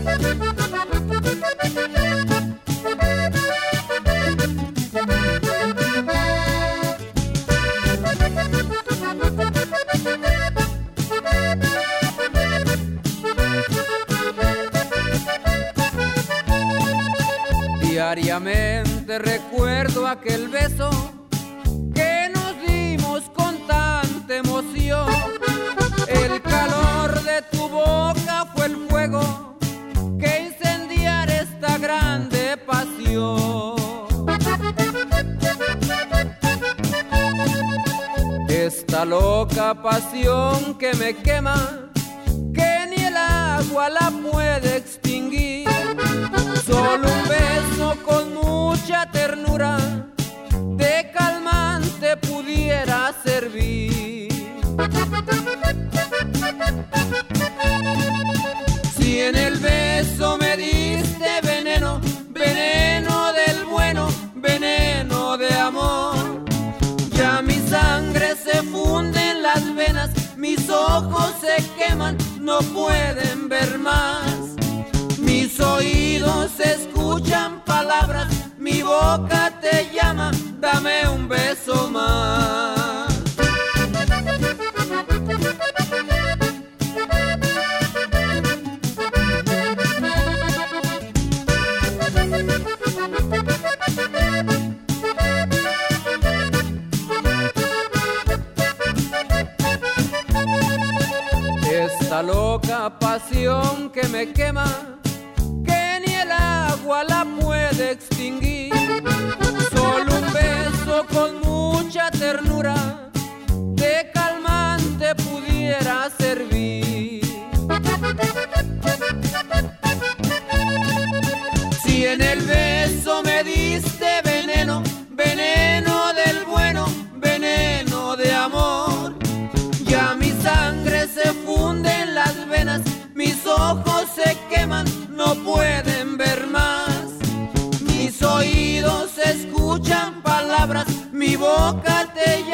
Diariamente recuerdo aquel beso que nos dimos con tanta emoción. El calor de tu boca fue el fuego que incendiara esta grande pasión. Esta loca pasión que me quema, que ni el agua la puede extinguir. Solo un beso con mucha ternura de calmante pudiera servir. Si en el beso me diste veneno, veneno del bueno, veneno de amor, ya mi sangre se funde en las venas, mis ojos se queman, no pueden ver más. Mis oídos escuchan palabras, mi boca te llama, dame un beso más. Esta loca pasión que me quema, que ni el agua la puede extinguir. Solo un beso con mucha ternura de calmante pudiera servir. Si en el beso me diste veneno, veneno del bueno, veneno de amor, ya mi sangre se funde en las venas, mis ojos se queman, no pueden ver más. Mis oídos escuchan palabras, mi boca te llama,